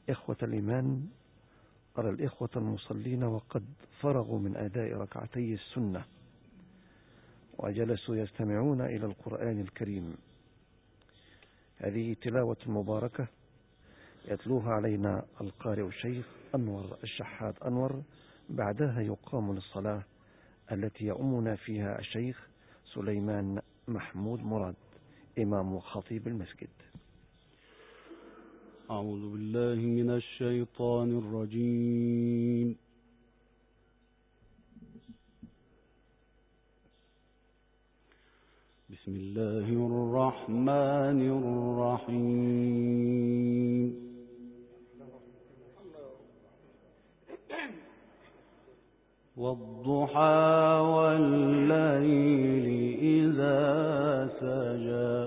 إخوة الإيمان، أرى الإخوة المصلين وقد فرغوا من أداء ركعتي السنة وجلسوا يستمعون إلى القرآن الكريم. هذه تلاوة مباركة يتلوها علينا القارئ الشيخ أنور الشحات أنور، بعدها يقام للصلاة التي يؤمنا فيها الشيخ سليمان محمود مراد إمام وخطيب المسجد. أعوذ بالله من الشيطان الرجيم. بسم الله الرحمن الرحيم. والضحى والليل إذا سجى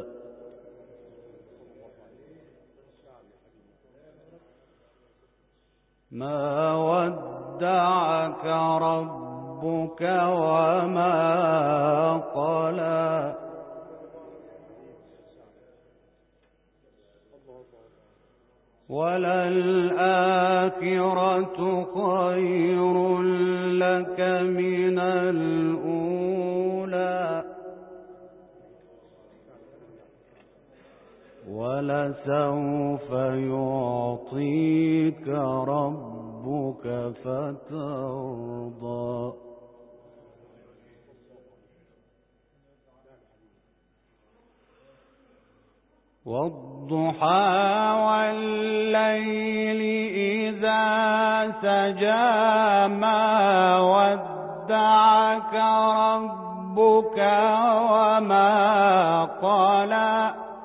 ما ودعك ربك وما قلى وللآخرة خير لك من الأولى ولسوف يعطيك ربك فترضى. والضحى والليل إذا سجى ما ودعك ربك وما قلى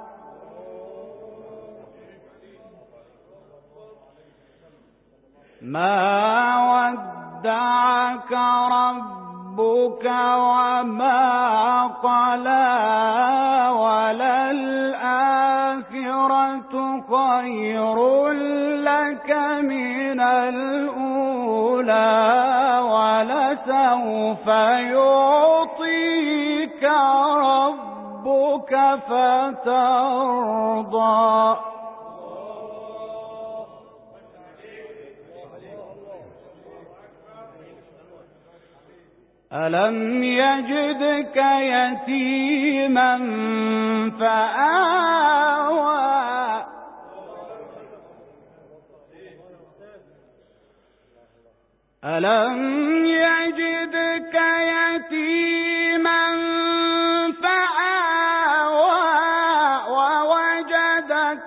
ما ودعك ربك وما قلى وللآخرة خير لك من الأولى ولسوف يعطيك ربك فترضى. ألم يجدك يتيما فآوى ألم يجدك يتيما فآوى ووجدك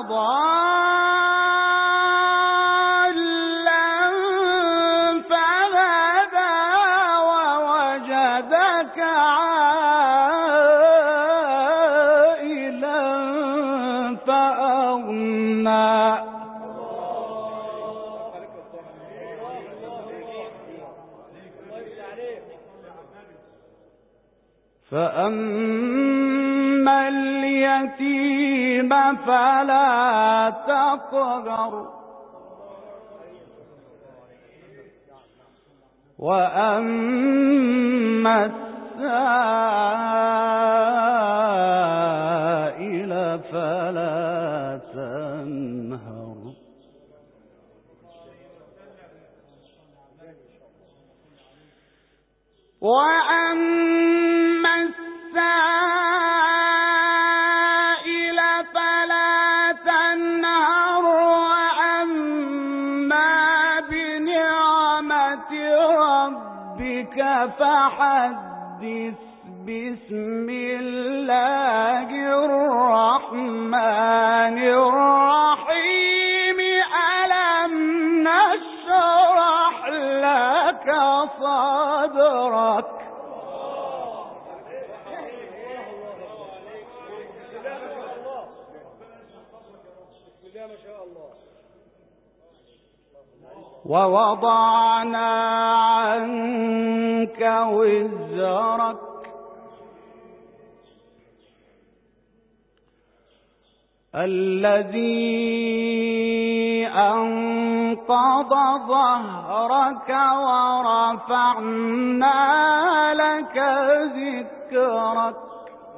ضالا فهدى ووجدك عائلا فأغنى فأما اليتيم فلا تقهر وأما السائل فلا تنهر وأما السائل فلا تنهر وأما بنعمة ربك فحدث. بسم الله الرحمن الرحيم. ألم نشرح لك صدرك ووضعنا عنك وزرك الذي أنقض ظهرك ورفعنا لك ذكرك.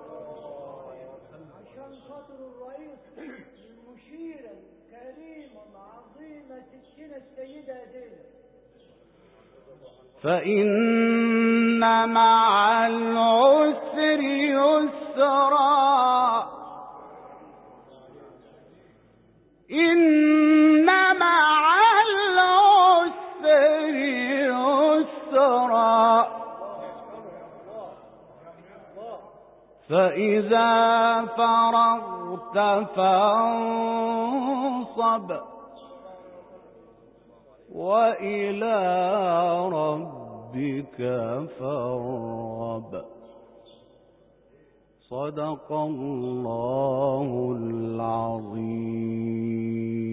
عشان خاطر الرئيس المشير الكريم فإن مع العسر يسرا إن مع العسر يسرا فإذا فرغت فانصب وإلى ربك فارغب. صدق الله العظيم.